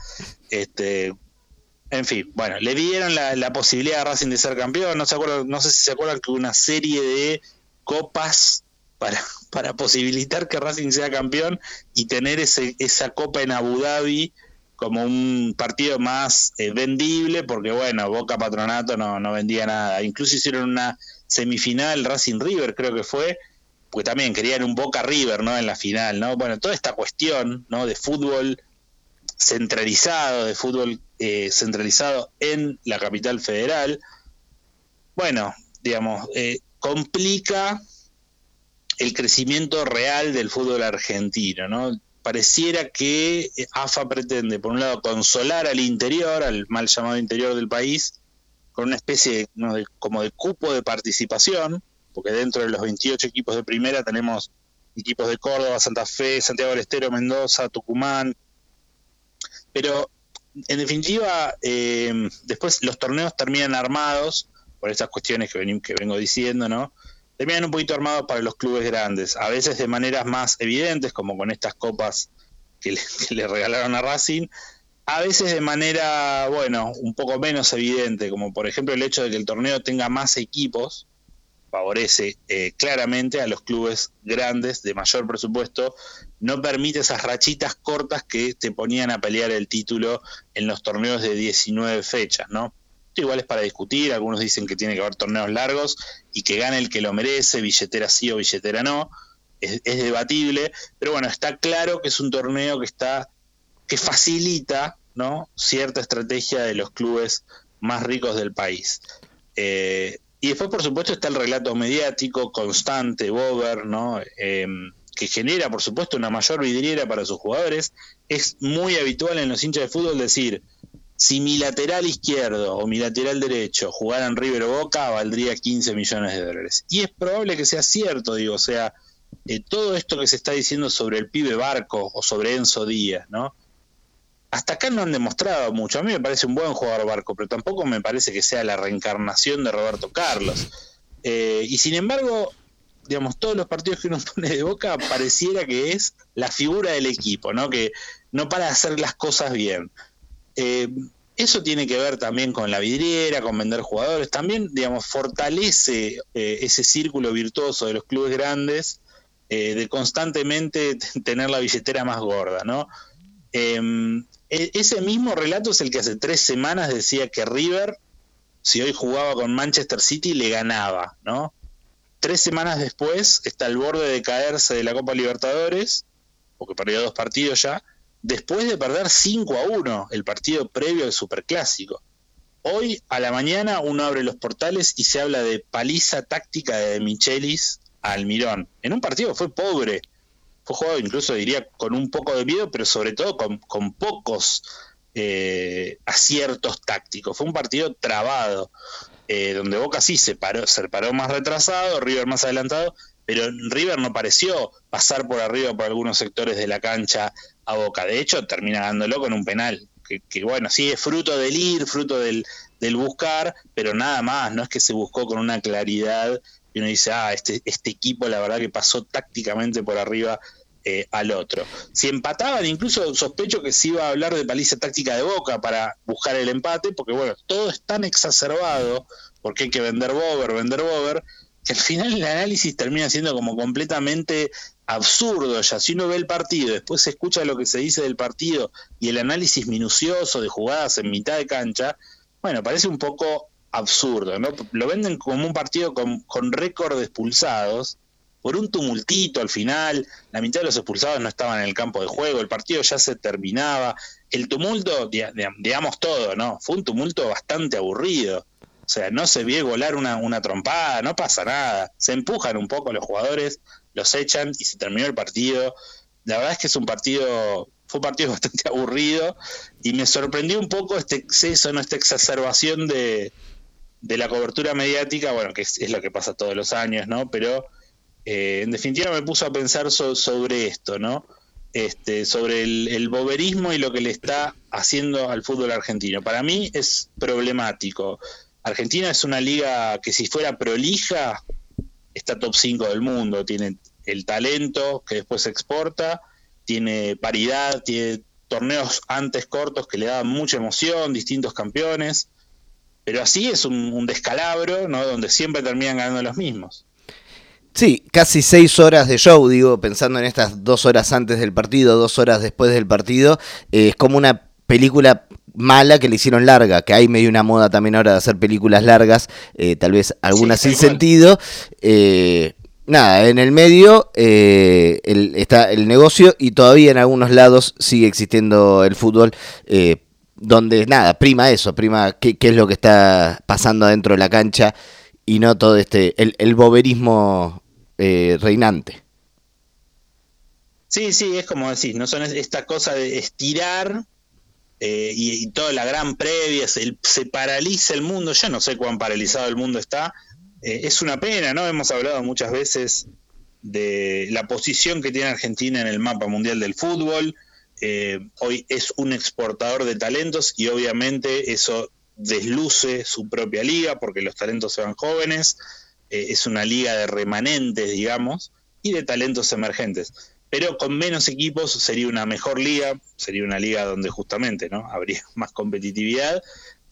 En fin, bueno, le dieron la posibilidad a Racing de ser campeón. No sé si se acuerdan que hubo una serie de copas para posibilitar que Racing sea campeón y tener esa copa en Abu Dhabi como un partido más vendible, porque bueno, Boca Patronato no vendía nada. Incluso hicieron una semifinal Racing River, creo que fue, porque también querían un Boca River, ¿no? En la final, ¿no? Bueno, toda esta cuestión, ¿no? De fútbol centralizado, centralizado en la capital federal, bueno, digamos, complica el crecimiento real del fútbol argentino, ¿no? Pareciera que AFA pretende, por un lado, consolar al interior, al mal llamado interior del país, con una especie como de cupo de participación, porque dentro de los 28 equipos de primera tenemos equipos de Córdoba, Santa Fe, Santiago del Estero, Mendoza, Tucumán, pero en definitiva después los torneos terminan armados por estas cuestiones que vengo diciendo, ¿no? terminan un poquito armados para los clubes grandes, a veces de maneras más evidentes, como con estas copas que le regalaron a Racing, a veces de manera, bueno, un poco menos evidente, como por ejemplo el hecho de que el torneo tenga más equipos, favorece claramente a los clubes grandes de mayor presupuesto, no permite esas rachitas cortas que te ponían a pelear el título en los torneos de 19 fechas, ¿no? Esto igual es para discutir, algunos dicen que tiene que haber torneos largos y que gane el que lo merece, billetera sí o billetera no, es debatible, pero bueno, está claro que es un torneo que facilita, ¿no?, cierta estrategia de los clubes más ricos del país. Y después, por supuesto, está el relato mediático constante, Bober, ¿no?, que genera, por supuesto, una mayor vidriera para sus jugadores. Es muy habitual en los hinchas de fútbol decir, si mi lateral izquierdo o mi lateral derecho jugaran River o Boca, valdría 15 millones de dólares. Y es probable que sea cierto, digo, o sea, todo esto que se está diciendo sobre el pibe Barco o sobre Enzo Díaz, ¿no?, hasta acá no han demostrado mucho. A mí me parece un buen jugador Barco, pero tampoco me parece que sea la reencarnación de Roberto Carlos. Y sin embargo, digamos, todos los partidos que uno pone de Boca pareciera que es la figura del equipo, ¿no?, que no para de hacer las cosas bien. Eso tiene que ver también con la vidriera, con vender jugadores. También, digamos, fortalece ese círculo virtuoso de los clubes grandes, de constantemente tener la billetera más gorda, ¿no? Ese mismo relato es el que hace 3 semanas decía que River, si hoy jugaba con Manchester City, le ganaba, ¿no? 3 semanas después está al borde de caerse de la Copa Libertadores, porque perdió 2 partidos ya, después de perder 5-1 el partido previo al Superclásico. Hoy a la mañana uno abre los portales y se habla de paliza táctica de Michelis a Almirón, en un partido que fue pobre. Fue jugado incluso, diría, con un poco de miedo, pero sobre todo con pocos aciertos tácticos. Fue un partido trabado, donde Boca sí se paró más retrasado, River más adelantado, pero River no pareció pasar por arriba por algunos sectores de la cancha a Boca. De hecho, termina dándolo con un penal, que bueno, sí es fruto del ir, fruto del buscar, pero nada más, no es que se buscó con una claridad y uno dice, este equipo la verdad que pasó tácticamente por arriba al otro. Si empataban, incluso sospecho que se iba a hablar de paliza táctica de Boca para buscar el empate, porque bueno, todo es tan exacerbado, porque hay que vender Bober, que al final el análisis termina siendo como completamente absurdo ya. Si uno ve el partido, después se escucha lo que se dice del partido y el análisis minucioso de jugadas en mitad de cancha, bueno, parece un poco absurdo, ¿no? Lo venden como un partido con récord de expulsados, por un tumultito al final, la mitad de los expulsados no estaban en el campo de juego, el partido ya se terminaba, el tumulto, digamos todo, ¿no? Fue un tumulto bastante aburrido, o sea, no se vio volar una trompada, no pasa nada, se empujan un poco los jugadores, los echan y se terminó el partido. La verdad es que fue un partido bastante aburrido y me sorprendió un poco este exceso, ¿no?, esta exacerbación de la cobertura mediática, bueno, que es lo que pasa todos los años, ¿no? Pero en definitiva me puso a pensar sobre esto, ¿no? Sobre el boberismo y lo que le está haciendo al fútbol argentino. Para mí es problemático. Argentina es una liga que si fuera prolija está top 5 del mundo, tiene el talento que después se exporta, tiene paridad, tiene torneos antes cortos que le daban mucha emoción, distintos campeones, pero así es un descalabro, ¿no?, donde siempre terminan ganando los mismos. Sí, casi 6 horas de show, digo, pensando en estas 2 horas antes del partido, 2 horas después del partido, es como una película mala que le hicieron larga, que hay medio una moda también ahora de hacer películas largas, tal vez algunas sin sentido. Nada, en el medio está el negocio y todavía en algunos lados sigue existiendo el fútbol, donde nada, prima qué es lo que está pasando adentro de la cancha y no todo el boberismo reinante. Sí, es como decís, no son esta cosa de estirar y toda la gran previa, se paraliza el mundo. Yo no sé cuán paralizado el mundo está. Es una pena, ¿no? Hemos hablado muchas veces de la posición que tiene Argentina en el mapa mundial del fútbol. Hoy es un exportador de talentos y obviamente eso desluce su propia liga porque los talentos se van jóvenes. es una liga de remanentes, digamos, y de talentos emergentes. Pero con menos equipos sería una mejor liga, sería una liga donde justamente, ¿no?, habría más competitividad,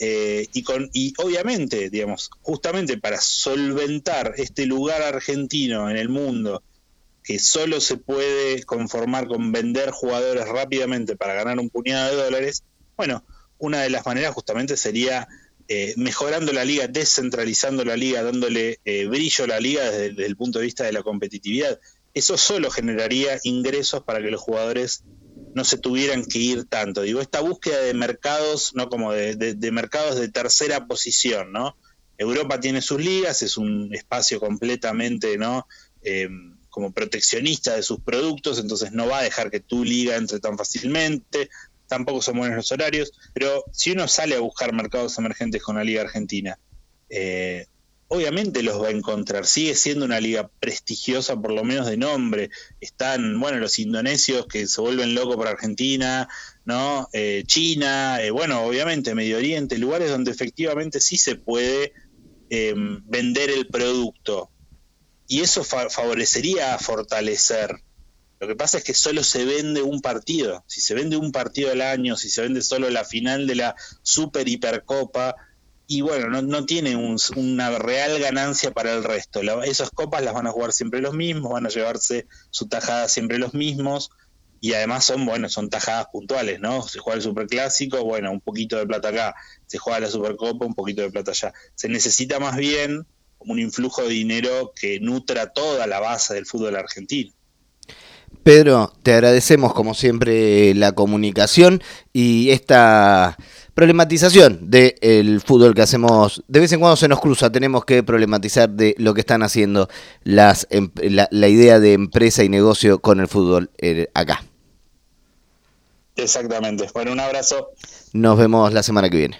y obviamente, digamos, justamente para solventar este lugar argentino en el mundo, que solo se puede conformar con vender jugadores rápidamente para ganar un puñado de dólares, bueno, una de las maneras justamente sería mejorando la liga, descentralizando la liga, dándole brillo a la liga desde el punto de vista de la competitividad. Eso solo generaría ingresos para que los jugadores no se tuvieran que ir tanto. Digo, esta búsqueda de mercados, no como de mercados de tercera posición, ¿no? Europa tiene sus ligas, es un espacio completamente, ¿no?, como proteccionista de sus productos, entonces no va a dejar que tu liga entre tan fácilmente, tampoco son buenos los horarios, pero si uno sale a buscar mercados emergentes con la Liga Argentina, obviamente los va a encontrar. Sigue siendo una liga prestigiosa, por lo menos de nombre. Están, bueno, los indonesios que se vuelven locos por Argentina, ¿no? China, bueno, obviamente Medio Oriente, lugares donde efectivamente sí se puede vender el producto. Y eso favorecería a fortalecer. Lo que pasa es que solo se vende un partido. Si se vende un partido al año, si se vende solo la final de la Super Hipercopa, y bueno, no tiene una real ganancia para el resto. Esas copas las van a jugar siempre los mismos, van a llevarse su tajada siempre los mismos, y además son tajadas puntuales, ¿no? Se juega el Superclásico, bueno, un poquito de plata acá. Se juega la Supercopa, un poquito de plata allá. Se necesita más bien como un influjo de dinero que nutra toda la base del fútbol argentino. Pedro, te agradecemos como siempre la comunicación y esta problematización del fútbol que hacemos. De vez en cuando se nos cruza, tenemos que problematizar de lo que están haciendo la idea de empresa y negocio con el fútbol acá. Exactamente. Bueno, un abrazo. Nos vemos la semana que viene.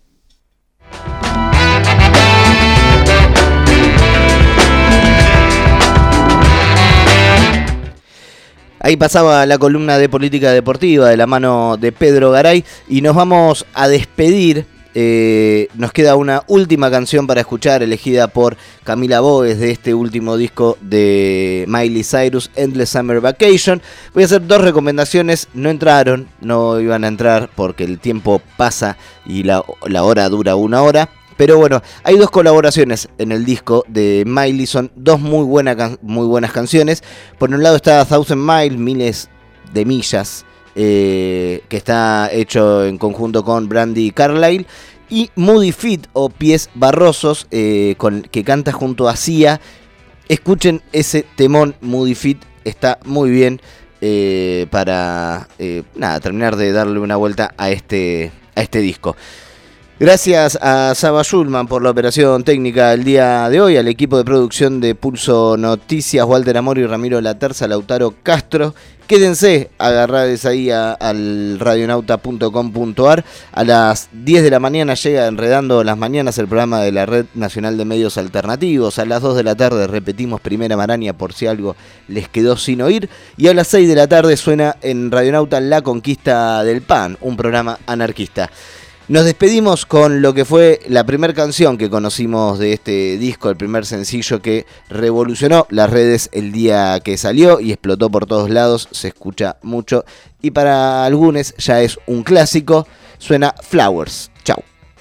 Ahí pasaba la columna de política deportiva de la mano de Pedro Garay y nos vamos a despedir. Nos queda una última canción para escuchar, elegida por Camila Bóes de este último disco de Miley Cyrus, Endless Summer Vacation. Voy a hacer 2 recomendaciones, no iban a entrar porque el tiempo pasa y la hora dura 1 hora. Pero bueno, hay 2 colaboraciones en el disco de Miley, son 2 muy buenas canciones. Por un lado está Thousand Miles, Miles de Millas, que está hecho en conjunto con Brandi Carlile, y Muddy Feet o Pies Barrosos, que canta junto a Sia. Escuchen ese temón, Muddy Feet, está muy bien para terminar de darle una vuelta a este disco. Gracias a Saba Schulman por la operación técnica el día de hoy, al equipo de producción de Pulso Noticias, Walter Amor y Ramiro Laterza, Lautaro Castro. Quédense agarrados ahí al radionauta.com.ar. A las 10 de la mañana llega Enredando las Mañanas, el programa de la Red Nacional de Medios Alternativos. A las 2 de la tarde repetimos Primera Maraña por si algo les quedó sin oír. Y a las 6 de la tarde suena en Radionauta La Conquista del Pan, un programa anarquista. Nos despedimos con lo que fue la primera canción que conocimos de este disco, el primer sencillo que revolucionó las redes el día que salió y explotó por todos lados, se escucha mucho y para algunos ya es un clásico, suena Flowers. Chau.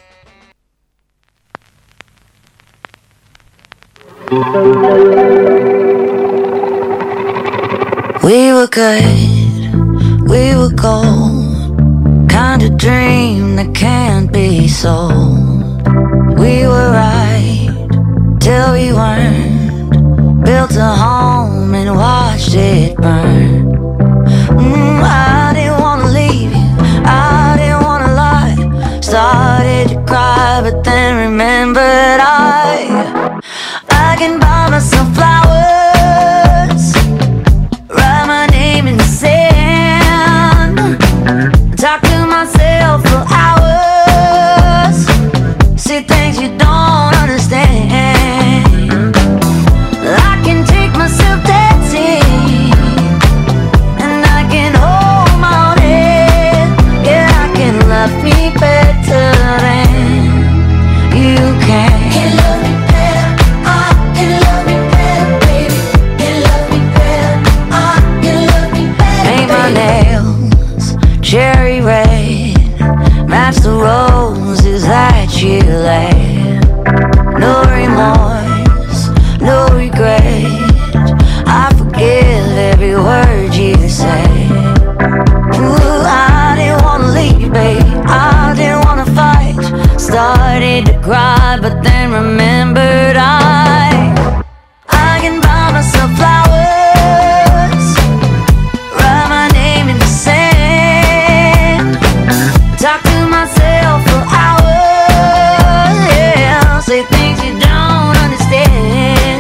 We were good, we were gold. Kind of dream that can't be sold. We were right till we weren't. Built a home and watched it burn. I didn't wanna leave you, I didn't wanna lie. Started to cry but then remembered I can buy myself flowers, write my name in the sand, talk to myself for hours, see things you don't understand. I can take myself cried, but then remembered I can buy myself flowers, write my name in the sand, talk to myself for hours, yeah, say things you don't understand.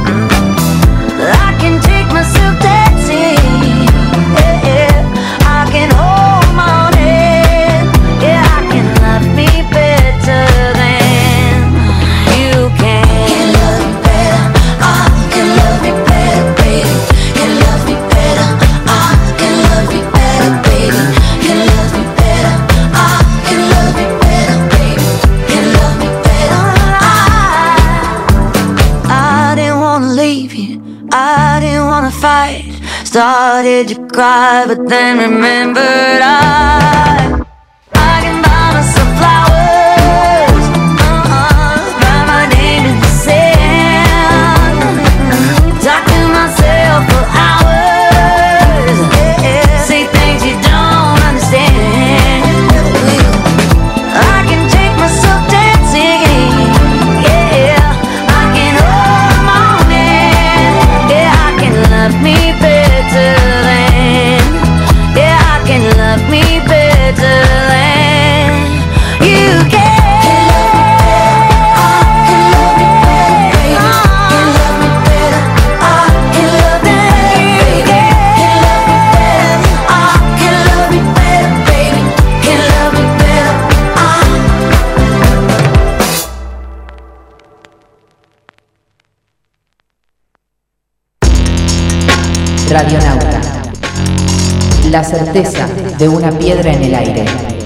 I can take myself dancing, yeah, I can hold my own hand, yeah, I can love me better than you can. Can love me better, I can love me better, baby. Can love me better, I can love me better, baby. Can love me better, I can love me better, baby. Can love me better, I didn't wanna leave you, I didn't wanna fight. Started to cry, but then remembered I can buy myself flowers, write my name in the sand, talk to myself for hours, yeah, say things you don't understand. I can take myself dancing, yeah, I can hold my own hand, yeah, I can love me better than, yeah, I can love me better than you can. Radionauta. La certeza de una piedra en el aire.